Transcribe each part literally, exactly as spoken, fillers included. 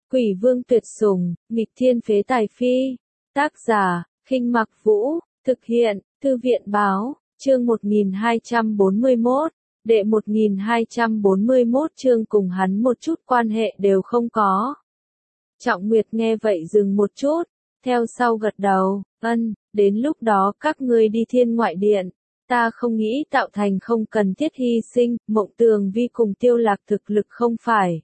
Quỷ vương tuyệt sủng, nghịch thiên phế tài phi. Tác giả, Khinh Mặc Vũ, thực hiện, Thư viện báo, chương một nghìn hai trăm bốn mươi mốt, đệ một nghìn hai trăm bốn mươi mốt chương cùng hắn một chút quan hệ đều không có. Trọng Nguyệt nghe vậy dừng một chút, theo sau gật đầu, ân, đến lúc đó các ngươi đi Thiên Ngoại Điện, ta không nghĩ tạo thành không cần thiết hy sinh, Mộng Tường Vi cùng Tiêu Lạc thực lực không phải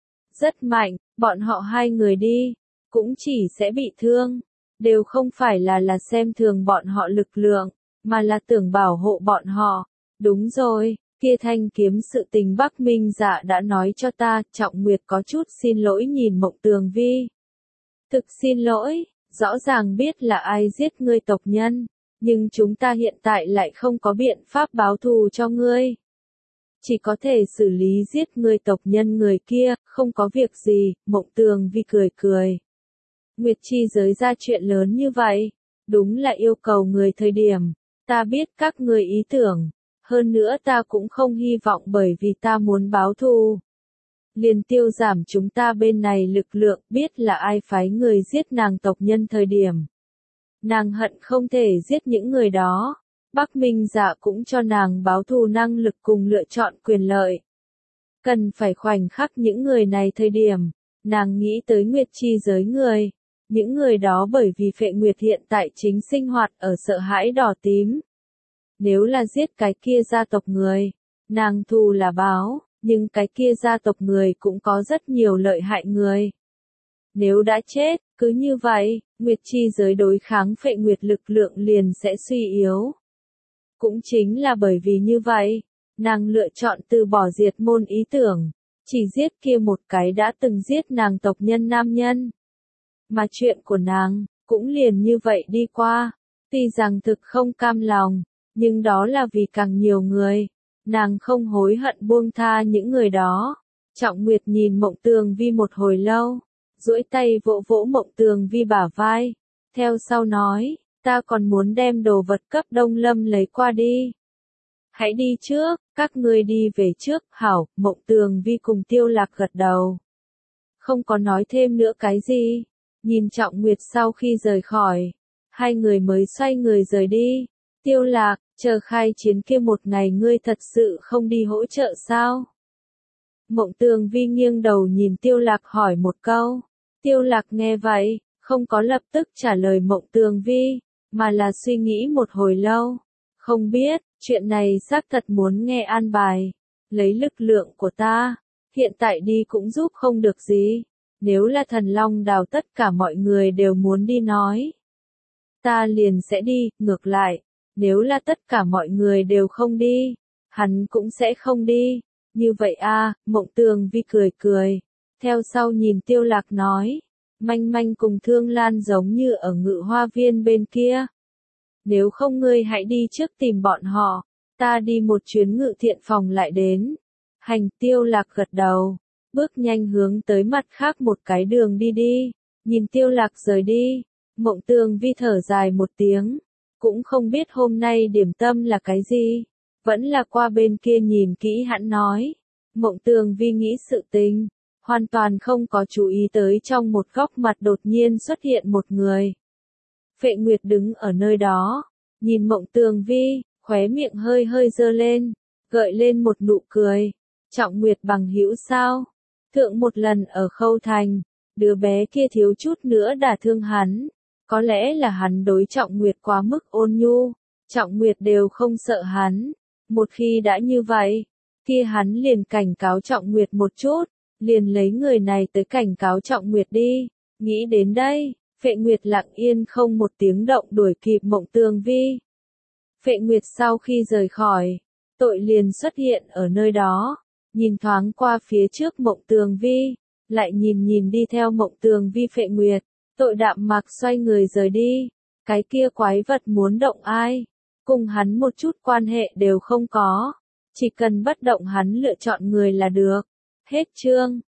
rất mạnh, bọn họ hai người đi, cũng chỉ sẽ bị thương, đều không phải là là xem thường bọn họ lực lượng, mà là tưởng bảo hộ bọn họ. Đúng rồi, kia thanh kiếm sự tình Bắc Minh Dạ đã nói cho ta, Trọng Nguyệt có chút xin lỗi nhìn Mộng Tường Vi. Thực xin lỗi, rõ ràng biết là ai giết ngươi tộc nhân, nhưng chúng ta hiện tại lại không có biện pháp báo thù cho ngươi. Chỉ có thể xử lý giết ngươi tộc nhân người kia, không có việc gì, Mộng Tường Vi cười cười. Nguyệt chi giới ra chuyện lớn như vậy, đúng là yêu cầu người thời điểm, ta biết các ngươi ý tưởng, hơn nữa ta cũng không hy vọng bởi vì ta muốn báo thù. Liền tiêu giảm chúng ta bên này lực lượng, biết là ai phái người giết nàng tộc nhân thời điểm. Nàng hận không thể giết những người đó. Bắc Minh Dạ cũng cho nàng báo thù năng lực cùng lựa chọn quyền lợi. Cần phải khoảnh khắc những người này thời điểm, nàng nghĩ tới Nguyệt chi giới người. Những người đó bởi vì Phệ Nguyệt hiện tại chính sinh hoạt ở sợ hãi đỏ tím. Nếu là giết cái kia gia tộc người, nàng thù là báo, nhưng cái kia gia tộc người cũng có rất nhiều lợi hại người. Nếu đã chết, cứ như vậy, Nguyệt chi giới đối kháng Phệ Nguyệt lực lượng liền sẽ suy yếu. Cũng chính là bởi vì như vậy, nàng lựa chọn từ bỏ diệt môn ý tưởng, chỉ giết kia một cái đã từng giết nàng tộc nhân nam nhân. Mà chuyện của nàng, cũng liền như vậy đi qua, tuy rằng thực không cam lòng, nhưng đó là vì càng nhiều người, nàng không hối hận buông tha những người đó. Trọng Nguyệt nhìn Mộng Tường Vi một hồi lâu, duỗi tay vỗ vỗ Mộng Tường Vi bả vai, theo sau nói, ta còn muốn đem đồ vật cấp Đông Lâm lấy qua đi. Hãy đi trước, các ngươi đi về trước, hảo, Mộng Tường Vi cùng Tiêu Lạc gật đầu. Không có nói thêm nữa cái gì, nhìn Trọng Nguyệt sau khi rời khỏi, hai người mới xoay người rời đi. Tiêu Lạc, chờ khai chiến kia một ngày ngươi thật sự không đi hỗ trợ sao? Mộng Tường Vi nghiêng đầu nhìn Tiêu Lạc hỏi một câu. Tiêu Lạc nghe vậy, không có lập tức trả lời Mộng Tường Vi, mà là suy nghĩ một hồi lâu. Không biết, chuyện này xác thật muốn nghe an bài. Lấy lực lượng của ta, hiện tại đi cũng giúp không được gì. Nếu là Thần Long Đào tất cả mọi người đều muốn đi nói, ta liền sẽ đi, ngược lại, nếu là tất cả mọi người đều không đi, hắn cũng sẽ không đi. Như vậy a, Mộng Tường Vi cười cười, theo sau nhìn Tiêu Lạc nói, Manh Manh cùng Thương Lan giống như ở Ngự Hoa Viên bên kia. Nếu không ngươi hãy đi trước tìm bọn họ, ta đi một chuyến Ngự Thiện phòng lại đến. Hành. Tiêu Lạc gật đầu, bước nhanh hướng tới mặt khác một cái đường đi đi, nhìn Tiêu Lạc rời đi, Mộng Tường Vi thở dài một tiếng, cũng không biết hôm nay điểm tâm là cái gì, vẫn là qua bên kia nhìn kỹ hãn nói. Mộng Tường Vi nghĩ sự tình, hoàn toàn không có chú ý tới trong một góc mặt đột nhiên xuất hiện một người. Phệ Nguyệt đứng ở nơi đó, nhìn Mộng Tường Vi, khóe miệng hơi hơi dơ lên, gợi lên một nụ cười. Trọng Nguyệt bằng hữu sao? Thượng một lần ở Khâu Thành, đứa bé kia thiếu chút nữa đả thương hắn. Có lẽ là hắn đối Trọng Nguyệt quá mức ôn nhu, Trọng Nguyệt đều không sợ hắn. Một khi đã như vậy, kia hắn liền cảnh cáo Trọng Nguyệt một chút, liền lấy người này tới cảnh cáo Trọng Nguyệt đi. Nghĩ đến đây, Phệ Nguyệt lặng yên không một tiếng động đuổi kịp Mộng Tường Vi. Phệ Nguyệt sau khi rời khỏi, tội liền xuất hiện ở nơi đó, nhìn thoáng qua phía trước Mộng Tường Vi, lại nhìn nhìn đi theo Mộng Tường Vi Phệ Nguyệt, tội đạm mạc xoay người rời đi. Cái kia quái vật muốn động ai, cùng hắn một chút quan hệ đều không có, chỉ cần bất động hắn lựa chọn người là được. Hết chương.